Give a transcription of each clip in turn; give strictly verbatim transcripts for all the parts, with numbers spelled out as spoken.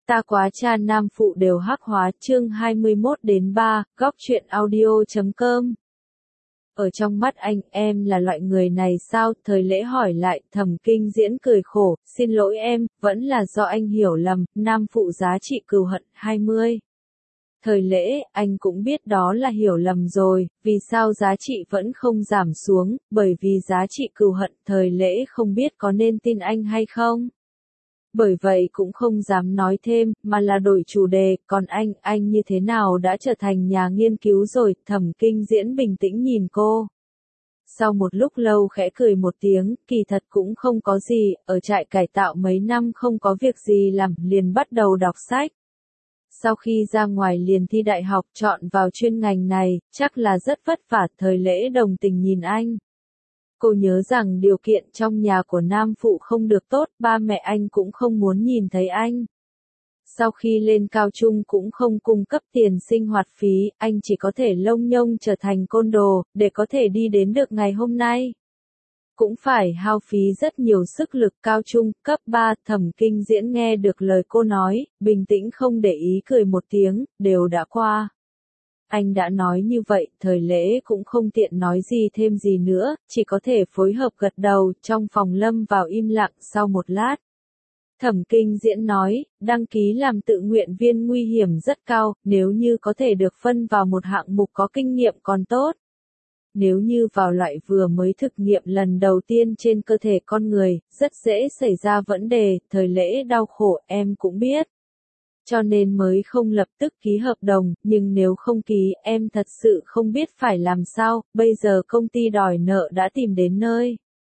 Ta quá cha nam phụ đều hắc hóa, chương hai mươi mốt đến ba, góc truyện audio chấm com. Ở trong mắt anh, em là loại người này sao? Thời lễ hỏi lại, Thẩm Kinh Diễn cười khổ, xin lỗi em, vẫn là do anh hiểu lầm, nam phụ giá trị cừu hận hai mươi. Thời lễ, anh cũng biết đó là hiểu lầm rồi, vì sao giá trị vẫn không giảm xuống, bởi vì giá trị cừu hận. Thời lễ không biết có nên tin anh hay không. Bởi vậy cũng không dám nói thêm, mà là đổi chủ đề, còn anh, anh như thế nào đã trở thành nhà nghiên cứu rồi? Thẩm Kinh Diễn bình tĩnh nhìn cô. Sau một lúc lâu khẽ cười một tiếng, kỳ thật cũng không có gì, ở trại cải tạo mấy năm không có việc gì làm, liền bắt đầu đọc sách. Sau khi ra ngoài liền thi đại học chọn vào chuyên ngành này, chắc là rất vất vả. Thời lễ đồng tình nhìn anh. Cô nhớ rằng điều kiện trong nhà của nam phụ không được tốt, ba mẹ anh cũng không muốn nhìn thấy anh. Sau khi lên cao trung cũng không cung cấp tiền sinh hoạt phí, anh chỉ có thể lông nhông trở thành côn đồ, để có thể đi đến được ngày hôm nay. Cũng phải hao phí rất nhiều sức lực. Cao trung, cấp ba, Thẩm Kinh Diễn nghe được lời cô nói, bình tĩnh không để ý cười một tiếng, đều đã qua. Anh đã nói như vậy, thời lễ cũng không tiện nói gì thêm gì nữa, chỉ có thể phối hợp gật đầu. Trong phòng lâm vào im lặng sau một lát. Thẩm Kinh Diễn nói, đăng ký làm tự nguyện viên nguy hiểm rất cao, nếu như có thể được phân vào một hạng mục có kinh nghiệm còn tốt. Nếu như vào loại vừa mới thực nghiệm lần đầu tiên trên cơ thể con người, rất dễ xảy ra vấn đề. Thời lễ đau khổ, em cũng biết. Cho nên mới không lập tức ký hợp đồng, nhưng nếu không ký, em thật sự không biết phải làm sao. Bây giờ công ty đòi nợ đã tìm đến nơi.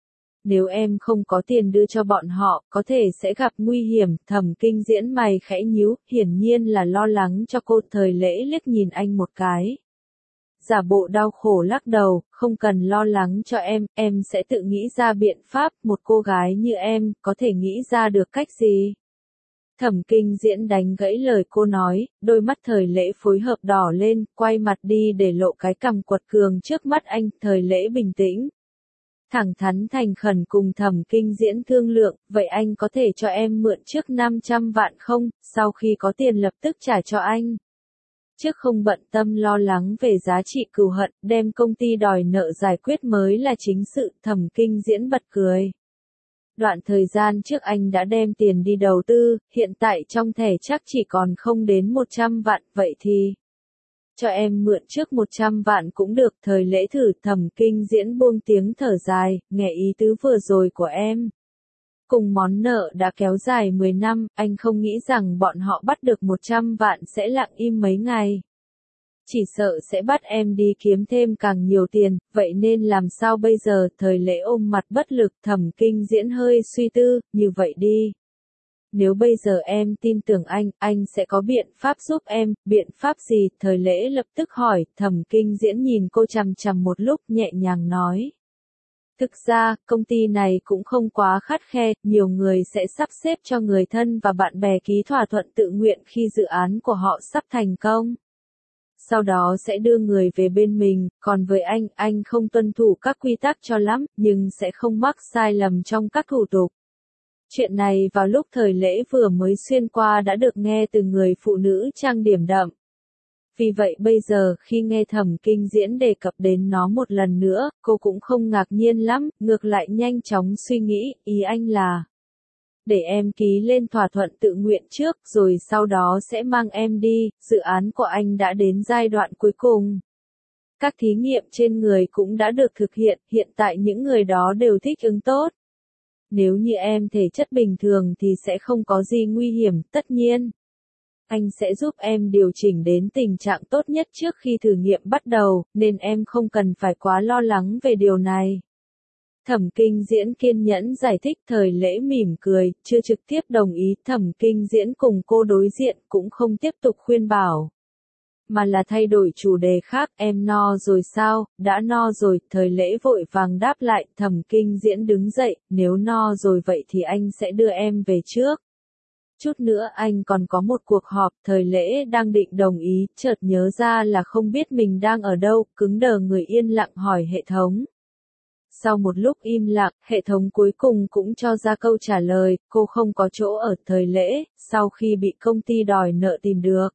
Nếu em không có tiền đưa cho bọn họ, có thể sẽ gặp nguy hiểm. Thẩm Kinh Diễn mày khẽ nhíu, hiển nhiên là lo lắng cho cô. Thời lễ liếc nhìn anh một cái. Giả bộ đau khổ lắc đầu, không cần lo lắng cho em, em sẽ tự nghĩ ra biện pháp. Một cô gái như em, có thể nghĩ ra được cách gì? Thẩm Kinh Diễn đánh gãy lời cô nói, đôi mắt thời lễ phối hợp đỏ lên, quay mặt đi để lộ cái cằm quật cường trước mắt anh. Thời lễ bình tĩnh, thẳng thắn thành khẩn cùng Thẩm Kinh Diễn thương lượng, vậy anh có thể cho em mượn trước năm trăm vạn không, sau khi có tiền lập tức trả cho anh. Trước không bận tâm lo lắng về giá trị cừu hận, đem công ty đòi nợ giải quyết mới là chính sự. Thẩm Kinh Diễn bật cười. Đoạn thời gian trước anh đã đem tiền đi đầu tư, hiện tại trong thẻ chắc chỉ còn không đến một trăm vạn, vậy thì cho em mượn trước một trăm vạn cũng được. Thời lễ thử. Thẩm Kinh Diễn buông tiếng thở dài, nghe ý tứ vừa rồi của em. Cùng món nợ đã kéo dài mười năm, anh không nghĩ rằng bọn họ bắt được một trăm vạn sẽ lặng im mấy ngày. Chỉ sợ sẽ bắt em đi kiếm thêm càng nhiều tiền, vậy nên làm sao bây giờ? Thời lễ ôm mặt bất lực. Thẩm Kinh Diễn hơi suy tư, như vậy đi. Nếu bây giờ em tin tưởng anh, anh sẽ có biện pháp giúp em. Biện pháp gì? Thời lễ lập tức hỏi. Thẩm Kinh Diễn nhìn cô chằm chằm một lúc, nhẹ nhàng nói. Thực ra, công ty này cũng không quá khắt khe, nhiều người sẽ sắp xếp cho người thân và bạn bè ký thỏa thuận tự nguyện khi dự án của họ sắp thành công. Sau đó sẽ đưa người về bên mình, còn với anh, anh không tuân thủ các quy tắc cho lắm, nhưng sẽ không mắc sai lầm trong các thủ tục. Chuyện này vào lúc thời lễ vừa mới xuyên qua đã được nghe từ người phụ nữ trang điểm đậm. Vì vậy bây giờ khi nghe Thẩm Kinh Diễn đề cập đến nó một lần nữa, cô cũng không ngạc nhiên lắm, ngược lại nhanh chóng suy nghĩ, ý anh là để em ký lên thỏa thuận tự nguyện trước, rồi sau đó sẽ mang em đi. Dự án của anh đã đến giai đoạn cuối cùng. Các thí nghiệm trên người cũng đã được thực hiện, hiện tại những người đó đều thích ứng tốt. Nếu như em thể chất bình thường thì sẽ không có gì nguy hiểm, tất nhiên. Anh sẽ giúp em điều chỉnh đến tình trạng tốt nhất trước khi thử nghiệm bắt đầu, nên em không cần phải quá lo lắng về điều này. Thẩm Kinh Diễn kiên nhẫn giải thích. Thời lễ mỉm cười, chưa trực tiếp đồng ý. Thẩm Kinh Diễn cùng cô đối diện cũng không tiếp tục khuyên bảo, mà là thay đổi chủ đề khác. Em no rồi sao? Đã no rồi. Thời lễ vội vàng đáp lại. Thẩm Kinh Diễn đứng dậy, nếu no rồi vậy thì anh sẽ đưa em về trước. Chút nữa anh còn có một cuộc họp. Thời lễ đang định đồng ý, chợt nhớ ra là không biết mình đang ở đâu, cứng đờ người yên lặng hỏi hệ thống. Sau một lúc im lặng, hệ thống cuối cùng cũng cho ra câu trả lời, cô không có chỗ ở. Thời Lễ, sau khi bị công ty đòi nợ tìm được,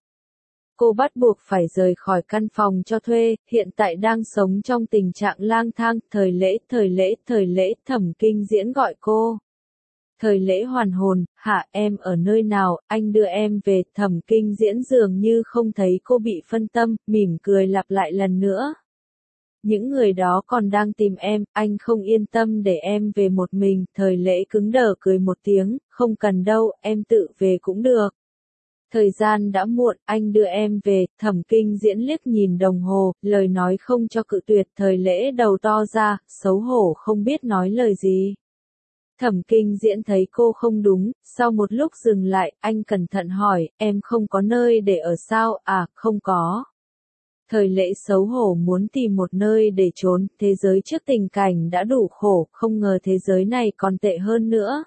cô bắt buộc phải rời khỏi căn phòng cho thuê, hiện tại đang sống trong tình trạng lang thang. Thời Lễ, Thời Lễ, Thời Lễ, Thẩm Kinh Diễn gọi cô. Thời Lễ hoàn hồn, hả, em ở nơi nào, anh đưa em về. Thẩm Kinh Diễn dường như không thấy cô bị phân tâm, mỉm cười lặp lại lần nữa. Những người đó còn đang tìm em, anh không yên tâm để em về một mình. Thời Lễ cứng đờ cười một tiếng, không cần đâu, em tự về cũng được. Thời gian đã muộn, anh đưa em về. Thẩm Kinh Diễn liếc nhìn đồng hồ, lời nói không cho cự tuyệt. Thời Lễ đầu to ra, xấu hổ không biết nói lời gì. Thẩm Kinh Diễn thấy cô không đúng, sau một lúc dừng lại, anh cẩn thận hỏi, em không có nơi để ở sao? À, không có. Thời Lễ xấu hổ muốn tìm một nơi để trốn, thế giới trước tình cảnh đã đủ khổ, không ngờ thế giới này còn tệ hơn nữa.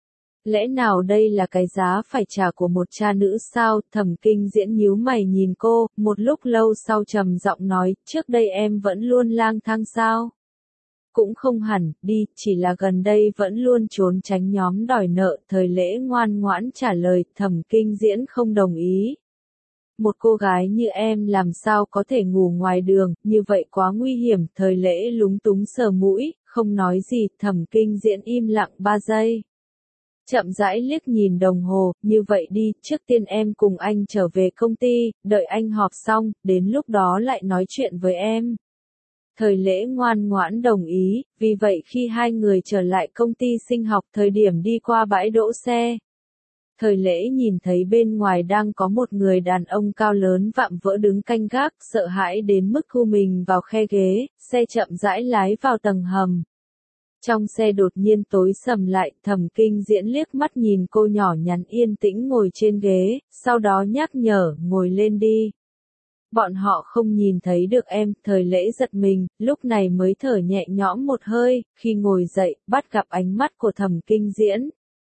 Lẽ nào đây là cái giá phải trả của một cha nữ sao? Thẩm Kinh Diễn nhíu mày nhìn cô, một lúc lâu sau trầm giọng nói, trước đây em vẫn luôn lang thang sao? Cũng không hẳn, đi, chỉ là gần đây vẫn luôn trốn tránh nhóm đòi nợ. Thời Lễ ngoan ngoãn trả lời. Thẩm Kinh Diễn không đồng ý. Một cô gái như em làm sao có thể ngủ ngoài đường, như vậy quá nguy hiểm. Thời Lễ lúng túng sờ mũi, không nói gì. Thẩm Kinh Diễn im lặng ba giây. Chậm rãi liếc nhìn đồng hồ, như vậy đi, trước tiên em cùng anh trở về công ty, đợi anh họp xong, đến lúc đó lại nói chuyện với em. Thời Lễ ngoan ngoãn đồng ý, vì vậy khi hai người trở lại công ty Sinh học, thời điểm đi qua bãi đỗ xe, Thời Lễ nhìn thấy bên ngoài đang có một người đàn ông cao lớn vạm vỡ đứng canh gác, sợ hãi đến mức thu mình vào khe ghế, xe chậm rãi lái vào tầng hầm. Trong xe đột nhiên tối sầm lại, Thẩm Kinh Diễn liếc mắt nhìn cô nhỏ nhắn yên tĩnh ngồi trên ghế, sau đó nhắc nhở, ngồi lên đi. Bọn họ không nhìn thấy được em. Thời Lễ giật mình, lúc này mới thở nhẹ nhõm một hơi, khi ngồi dậy, bắt gặp ánh mắt của Thẩm Kinh Diễn.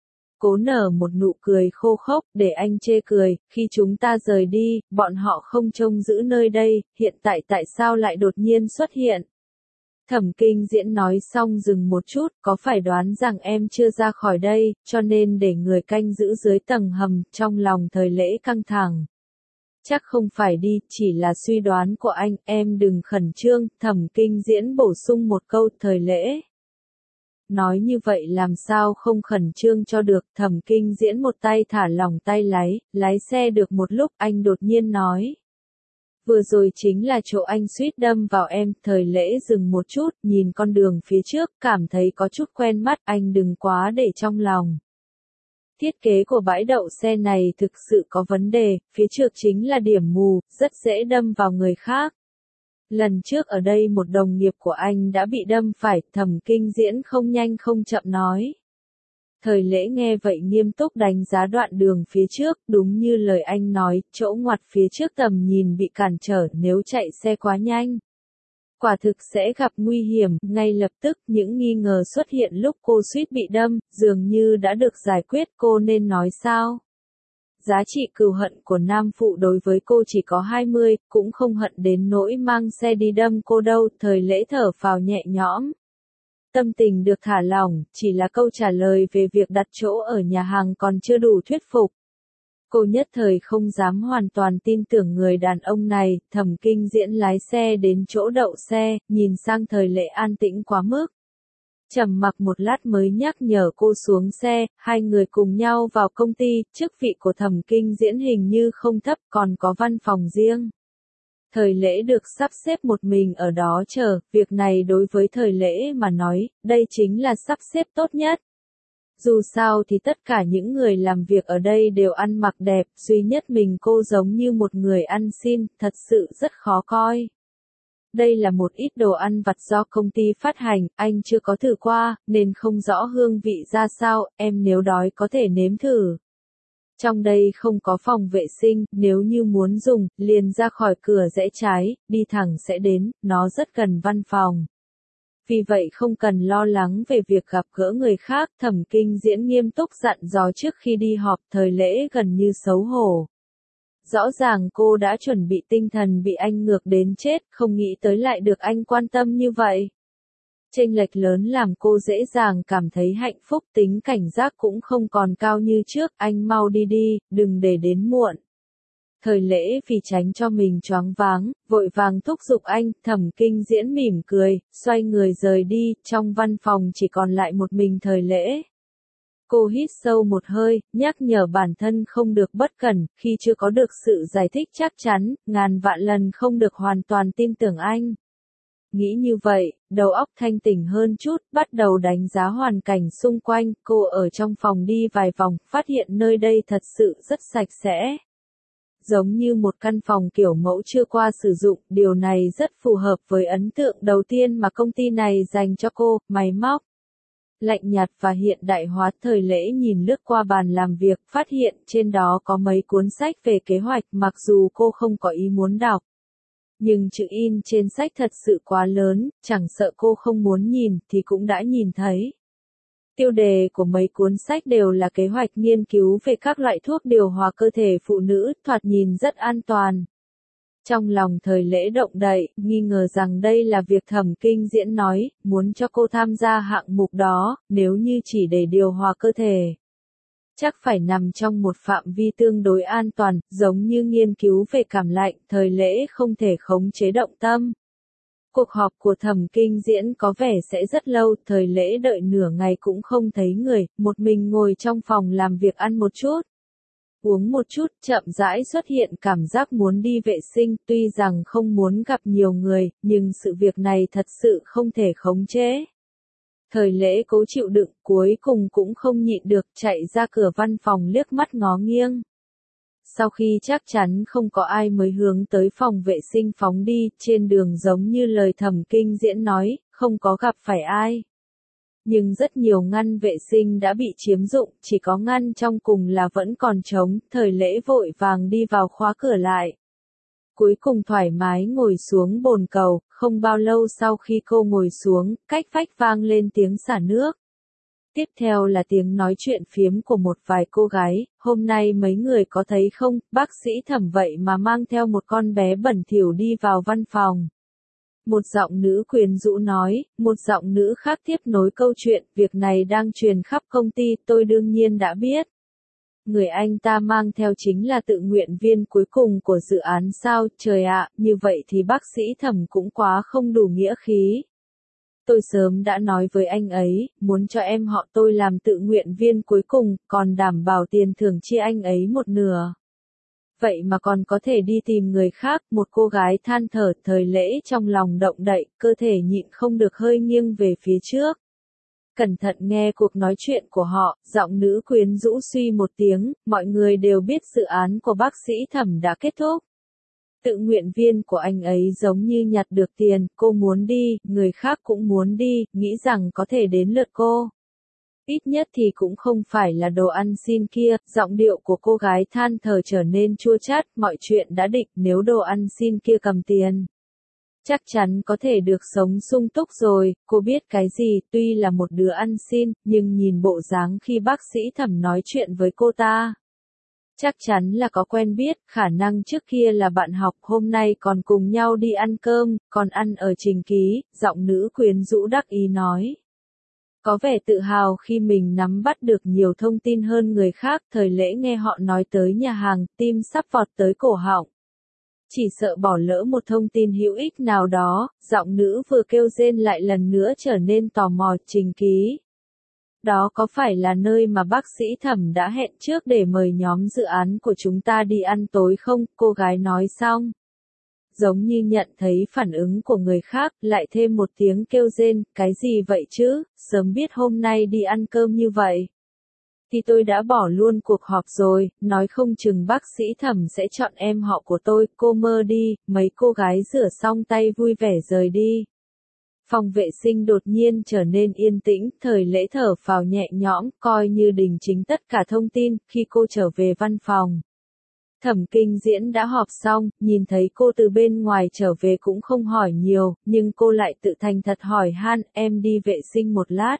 Cố nở một nụ cười khô khốc, để anh chê cười, khi chúng ta rời đi, bọn họ không trông giữ nơi đây, hiện tại tại sao lại đột nhiên xuất hiện? Thẩm Kinh Diễn nói xong dừng một chút, có phải đoán rằng em chưa ra khỏi đây, cho nên để người canh giữ dưới tầng hầm. Trong lòng Thời Lễ căng thẳng. Chắc không phải đi, chỉ là suy đoán của anh, em đừng khẩn trương. Thẩm Kinh Diễn bổ sung một câu. Thời Lễ nói như vậy làm sao không khẩn trương cho được. Thẩm Kinh Diễn một tay thả lỏng tay lái, lái xe được một lúc, anh đột nhiên nói. Vừa rồi chính là chỗ anh suýt đâm vào em. Thời Lễ dừng một chút, nhìn con đường phía trước, cảm thấy có chút quen mắt, anh đừng quá để trong lòng. Thiết kế của bãi đậu xe này thực sự có vấn đề, phía trước chính là điểm mù, rất dễ đâm vào người khác. Lần trước ở đây một đồng nghiệp của anh đã bị đâm phải. Thẩm Kinh Diễn không nhanh không chậm nói. Thời Lễ nghe vậy nghiêm túc đánh giá đoạn đường phía trước, đúng như lời anh nói, chỗ ngoặt phía trước tầm nhìn bị cản trở nếu chạy xe quá nhanh. Quả thực sẽ gặp nguy hiểm. Ngay lập tức những nghi ngờ xuất hiện lúc cô suýt bị đâm, dường như đã được giải quyết. Cô nên nói sao? Giá trị cừu hận của nam phụ đối với cô chỉ có hai mươi, cũng không hận đến nỗi mang xe đi đâm cô đâu. Thời Lễ thở phào nhẹ nhõm. Tâm tình được thả lỏng, chỉ là câu trả lời về việc đặt chỗ ở nhà hàng còn chưa đủ thuyết phục. Cô nhất thời không dám hoàn toàn tin tưởng người đàn ông này. Thẩm Kinh Diễn lái xe đến chỗ đậu xe, nhìn sang Thời Lễ an tĩnh quá mức. Trầm mặc một lát mới nhắc nhở cô xuống xe, hai người cùng nhau vào công ty. Chức vị của Thẩm Kinh Diễn hình như không thấp, còn có văn phòng riêng. Thời Lễ được sắp xếp một mình ở đó chờ, việc này đối với Thời Lễ mà nói, đây chính là sắp xếp tốt nhất. Dù sao thì tất cả những người làm việc ở đây đều ăn mặc đẹp, duy nhất mình cô giống như một người ăn xin, thật sự rất khó coi. Đây là một ít đồ ăn vặt do công ty phát hành, anh chưa có thử qua, nên không rõ hương vị ra sao, em nếu đói có thể nếm thử. Trong đây không có phòng vệ sinh, nếu như muốn dùng, liền ra khỏi cửa rẽ trái, đi thẳng sẽ đến, nó rất gần văn phòng. Vì vậy không cần lo lắng về việc gặp gỡ người khác. Thẩm Kinh Diễn nghiêm túc dặn dò trước khi đi họp. Thời Lễ gần như xấu hổ. Rõ ràng cô đã chuẩn bị tinh thần bị anh ngược đến chết, không nghĩ tới lại được anh quan tâm như vậy. Chênh lệch lớn làm cô dễ dàng cảm thấy hạnh phúc, tính cảnh giác cũng không còn cao như trước, anh mau đi đi, đừng để đến muộn. Thời Lễ vì tránh cho mình choáng váng, vội vàng thúc giục anh, Thẩm Kinh Diễn mỉm cười, xoay người rời đi, trong văn phòng chỉ còn lại một mình Thời Lễ. Cô hít sâu một hơi, nhắc nhở bản thân không được bất cẩn, khi chưa có được sự giải thích chắc chắn, ngàn vạn lần không được hoàn toàn tin tưởng anh. Nghĩ như vậy, đầu óc thanh tỉnh hơn chút, bắt đầu đánh giá hoàn cảnh xung quanh, cô ở trong phòng đi vài vòng, phát hiện nơi đây thật sự rất sạch sẽ. Giống như một căn phòng kiểu mẫu chưa qua sử dụng, điều này rất phù hợp với ấn tượng đầu tiên mà công ty này dành cho cô, máy móc. Lạnh nhạt và hiện đại hóa. Thời Lễ nhìn lướt qua bàn làm việc, phát hiện trên đó có mấy cuốn sách về kế hoạch, mặc dù cô không có ý muốn đọc. Nhưng chữ in trên sách thật sự quá lớn, chẳng sợ cô không muốn nhìn thì cũng đã nhìn thấy. Tiêu đề của mấy cuốn sách đều là kế hoạch nghiên cứu về các loại thuốc điều hòa cơ thể phụ nữ, thoạt nhìn rất an toàn. Trong lòng Thời Lễ động đậy, nghi ngờ rằng đây là việc Thẩm Kinh Diễn nói, muốn cho cô tham gia hạng mục đó, nếu như chỉ để điều hòa cơ thể. Chắc phải nằm trong một phạm vi tương đối an toàn, giống như nghiên cứu về cảm lạnh, Thời Lễ không thể khống chế động tâm. Cuộc họp của Thẩm Kinh Diễn có vẻ sẽ rất lâu, Thời Lễ đợi nửa ngày cũng không thấy người, một mình ngồi trong phòng làm việc ăn một chút. Uống một chút, chậm rãi xuất hiện cảm giác muốn đi vệ sinh, tuy rằng không muốn gặp nhiều người, nhưng sự việc này thật sự không thể khống chế. Thời Lễ cố chịu đựng, cuối cùng cũng không nhịn được, chạy ra cửa văn phòng liếc mắt ngó nghiêng. Sau khi chắc chắn không có ai mới hướng tới phòng vệ sinh phóng đi, trên đường giống như lời Thẩm Kinh Diễn nói, không có gặp phải ai. Nhưng rất nhiều ngăn vệ sinh đã bị chiếm dụng, chỉ có ngăn trong cùng là vẫn còn trống, Thời Lễ vội vàng đi vào khóa cửa lại. Cuối cùng thoải mái ngồi xuống bồn cầu, không bao lâu sau khi cô ngồi xuống, cách vách vang lên tiếng xả nước. Tiếp theo là tiếng nói chuyện phiếm của một vài cô gái, hôm nay mấy người có thấy không, bác sĩ Thẩm vậy mà mang theo một con bé bẩn thỉu đi vào văn phòng. Một giọng nữ quyến rũ nói, một giọng nữ khác tiếp nối câu chuyện, việc này đang truyền khắp công ty, tôi đương nhiên đã biết. Người anh ta mang theo chính là tự nguyện viên cuối cùng của dự án sao, trời ạ, như vậy thì bác sĩ Thẩm cũng quá không đủ nghĩa khí. Tôi sớm đã nói với anh ấy, muốn cho em họ tôi làm tự nguyện viên cuối cùng, còn đảm bảo tiền thưởng chia anh ấy một nửa. Vậy mà còn có thể đi tìm người khác, một cô gái than thở. Thời Lễ trong lòng động đậy, cơ thể nhịn không được hơi nghiêng về phía trước. Cẩn thận nghe cuộc nói chuyện của họ, giọng nữ quyến rũ suy một tiếng, mọi người đều biết dự án của bác sĩ Thẩm đã kết thúc. Tự nguyện viên của anh ấy giống như nhặt được tiền, cô muốn đi, người khác cũng muốn đi, nghĩ rằng có thể đến lượt cô. Ít nhất thì cũng không phải là đồ ăn xin kia, giọng điệu của cô gái than thở trở nên chua chát, mọi chuyện đã định, nếu đồ ăn xin kia cầm tiền. Chắc chắn có thể được sống sung túc rồi, cô biết cái gì, tuy là một đứa ăn xin, nhưng nhìn bộ dáng khi bác sĩ Thẩm nói chuyện với cô ta. Chắc chắn là có quen biết, khả năng trước kia là bạn học, hôm nay còn cùng nhau đi ăn cơm, còn ăn ở Trình Ký, giọng nữ quyến rũ đắc ý nói. Có vẻ tự hào khi mình nắm bắt được nhiều thông tin hơn người khác. Thời Lễ nghe họ nói tới nhà hàng, tim sắp vọt tới cổ họng. Chỉ sợ bỏ lỡ một thông tin hữu ích nào đó, giọng nữ vừa kêu rên lại lần nữa trở nên tò mò. Trình Ký. Đó có phải là nơi mà bác sĩ Thẩm đã hẹn trước để mời nhóm dự án của chúng ta đi ăn tối không? Cô gái nói xong. Giống như nhận thấy phản ứng của người khác, lại thêm một tiếng kêu rên, cái gì vậy chứ, sớm biết hôm nay đi ăn cơm như vậy. Thì tôi đã bỏ luôn cuộc họp rồi, nói không chừng bác sĩ Thẩm sẽ chọn em họ của tôi, cô mơ đi, mấy cô gái rửa xong tay vui vẻ rời đi. Phòng vệ sinh đột nhiên trở nên yên tĩnh, Thời Lễ thở phào nhẹ nhõm, coi như đính chính tất cả thông tin, khi cô trở về văn phòng. Thẩm Kinh Diễn đã họp xong, nhìn thấy cô từ bên ngoài trở về cũng không hỏi nhiều, nhưng cô lại tự thành thật hỏi han, em đi vệ sinh một lát.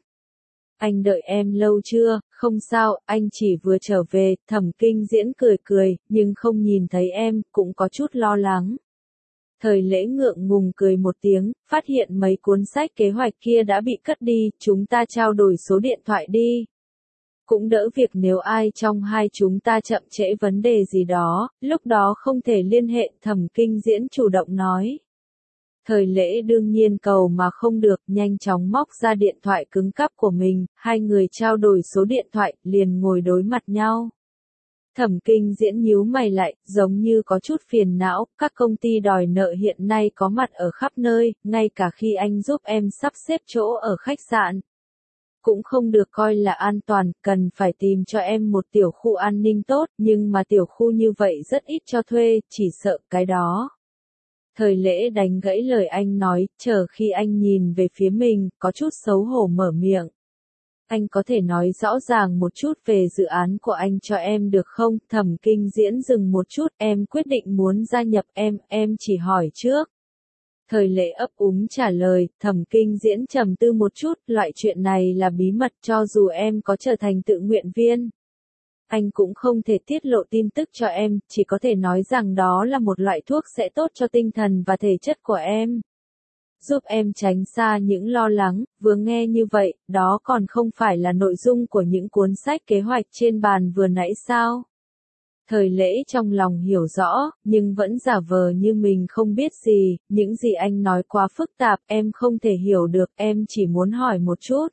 Anh đợi em lâu chưa? Không sao, anh chỉ vừa trở về. Thẩm Kinh Diễn cười cười, nhưng không nhìn thấy em, cũng có chút lo lắng. Thời lễ ngượng ngùng cười một tiếng, phát hiện mấy cuốn sách kế hoạch kia đã bị cất đi, chúng ta trao đổi số điện thoại đi. Cũng đỡ việc nếu ai trong hai chúng ta chậm trễ vấn đề gì đó, lúc đó không thể liên hệ. Thẩm Kinh Diễn chủ động nói. Thời lễ đương nhiên cầu mà không được, nhanh chóng móc ra điện thoại cứng cáp của mình, hai người trao đổi số điện thoại, liền ngồi đối mặt nhau. Thẩm Kinh Diễn nhíu mày lại, giống như có chút phiền não, các công ty đòi nợ hiện nay có mặt ở khắp nơi, ngay cả khi anh giúp em sắp xếp chỗ ở khách sạn. Cũng không được coi là an toàn, cần phải tìm cho em một tiểu khu an ninh tốt, nhưng mà tiểu khu như vậy rất ít cho thuê, chỉ sợ cái đó. Thời lễ đánh gãy lời anh nói, chờ khi anh nhìn về phía mình, có chút xấu hổ mở miệng. Anh có thể nói rõ ràng một chút về dự án của anh cho em được không? Thẩm Kinh Diễn dừng một chút, em quyết định muốn gia nhập em, em chỉ hỏi trước. Thời lễ ấp úng trả lời, Thẩm Kinh Diễn trầm tư một chút, loại chuyện này là bí mật cho dù em có trở thành tự nguyện viên. Anh cũng không thể tiết lộ tin tức cho em, chỉ có thể nói rằng đó là một loại thuốc sẽ tốt cho tinh thần và thể chất của em. Giúp em tránh xa những lo lắng, vừa nghe như vậy, đó còn không phải là nội dung của những cuốn sách kế hoạch trên bàn vừa nãy sao? Thời lễ trong lòng hiểu rõ, nhưng vẫn giả vờ như mình không biết gì, những gì anh nói quá phức tạp, em không thể hiểu được, em chỉ muốn hỏi một chút.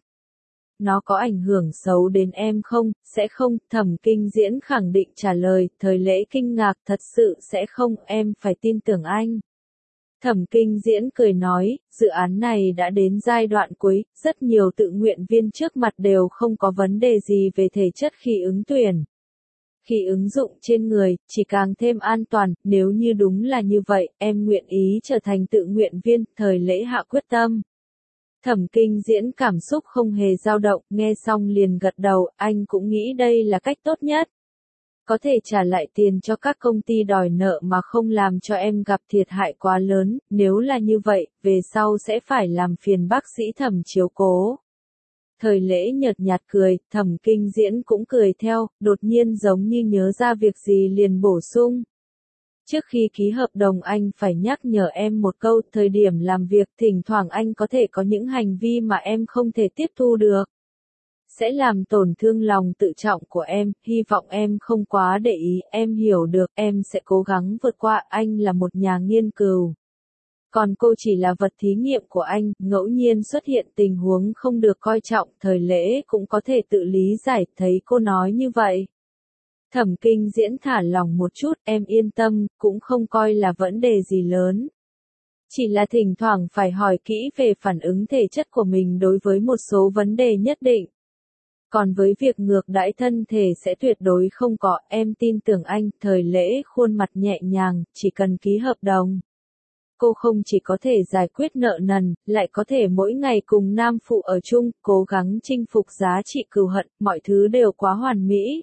Nó có ảnh hưởng xấu đến em không? Sẽ không, Thẩm Kinh Diễn khẳng định trả lời. Thời lễ kinh ngạc, thật sự sẽ không, em phải tin tưởng anh. Thẩm Kinh Diễn cười nói, dự án này đã đến giai đoạn cuối, rất nhiều tự nguyện viên trước mặt đều không có vấn đề gì về thể chất khi ứng tuyển. Khi ứng dụng trên người, chỉ càng thêm an toàn, nếu như đúng là như vậy, em nguyện ý trở thành tự nguyện viên. Thời lễ hạ quyết tâm. Thẩm Kinh Diễn cảm xúc không hề dao động, nghe xong liền gật đầu, anh cũng nghĩ đây là cách tốt nhất. Có thể trả lại tiền cho các công ty đòi nợ mà không làm cho em gặp thiệt hại quá lớn, nếu là như vậy, về sau sẽ phải làm phiền bác sĩ Thẩm chiếu cố. Thời lễ nhợt nhạt cười, Thẩm Kinh Diễn cũng cười theo, đột nhiên giống như nhớ ra việc gì liền bổ sung. Trước khi ký hợp đồng anh phải nhắc nhở em một câu, thời điểm làm việc thỉnh thoảng anh có thể có những hành vi mà em không thể tiếp thu được. Sẽ làm tổn thương lòng tự trọng của em, hy vọng em không quá để ý, em hiểu được, em sẽ cố gắng vượt qua, anh là một nhà nghiên cứu. Còn cô chỉ là vật thí nghiệm của anh, ngẫu nhiên xuất hiện tình huống không được coi trọng, thời lễ cũng có thể tự lý giải, thấy cô nói như vậy. Thẩm Kinh Diễn thả lòng một chút, em yên tâm, cũng không coi là vấn đề gì lớn. Chỉ là thỉnh thoảng phải hỏi kỹ về phản ứng thể chất của mình đối với một số vấn đề nhất định. Còn với việc ngược đãi thân thể sẽ tuyệt đối không có, em tin tưởng anh. Thời lễ khuôn mặt nhẹ nhàng, chỉ cần ký hợp đồng. Cô không chỉ có thể giải quyết nợ nần, lại có thể mỗi ngày cùng nam phụ ở chung, cố gắng chinh phục giá trị cừu hận, mọi thứ đều quá hoàn mỹ.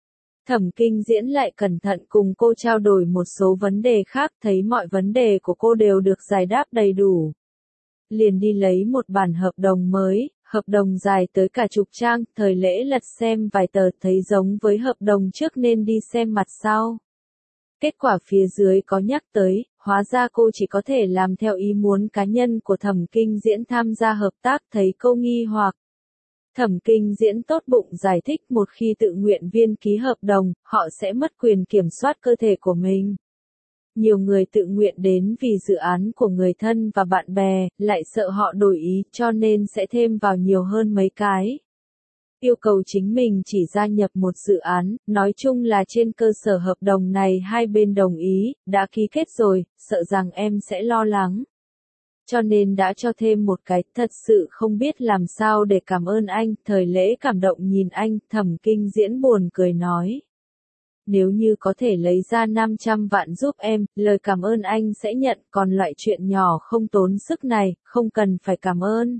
Thẩm Kinh Diễn lại cẩn thận cùng cô trao đổi một số vấn đề khác, thấy mọi vấn đề của cô đều được giải đáp đầy đủ. Liền đi lấy một bản hợp đồng mới, hợp đồng dài tới cả chục trang, thời lễ lật xem vài tờ thấy giống với hợp đồng trước nên đi xem mặt sau. Kết quả phía dưới có nhắc tới, hóa ra cô chỉ có thể làm theo ý muốn cá nhân của Thẩm Kinh Diễn tham gia hợp tác, thấy cô nghi hoặc. Thẩm Kinh Diễn tốt bụng giải thích, một khi tự nguyện viên ký hợp đồng, họ sẽ mất quyền kiểm soát cơ thể của mình. Nhiều người tự nguyện đến vì dự án của người thân và bạn bè, lại sợ họ đổi ý, cho nên sẽ thêm vào nhiều hơn mấy cái. Yêu cầu chính mình chỉ gia nhập một dự án, nói chung là trên cơ sở hợp đồng này hai bên đồng ý, đã ký kết rồi, sợ rằng em sẽ lo lắng. Cho nên đã cho thêm một cái, thật sự không biết làm sao để cảm ơn anh. Thời lễ cảm động nhìn anh, Thẩm Kinh Diễn buồn cười nói. Nếu như có thể lấy ra năm trăm vạn giúp em, lời cảm ơn anh sẽ nhận, còn loại chuyện nhỏ không tốn sức này, không cần phải cảm ơn.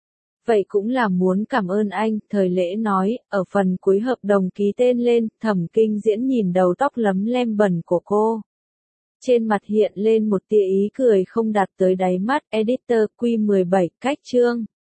Vậy cũng là muốn cảm ơn anh, thời lễ nói, ở phần cuối hợp đồng ký tên lên, Thẩm Kinh Diễn nhìn đầu tóc lấm lem bẩn của cô. Trên mặt hiện lên một tia ý cười không đạt tới đáy mắt. Editor Q mười bảy, cách chương.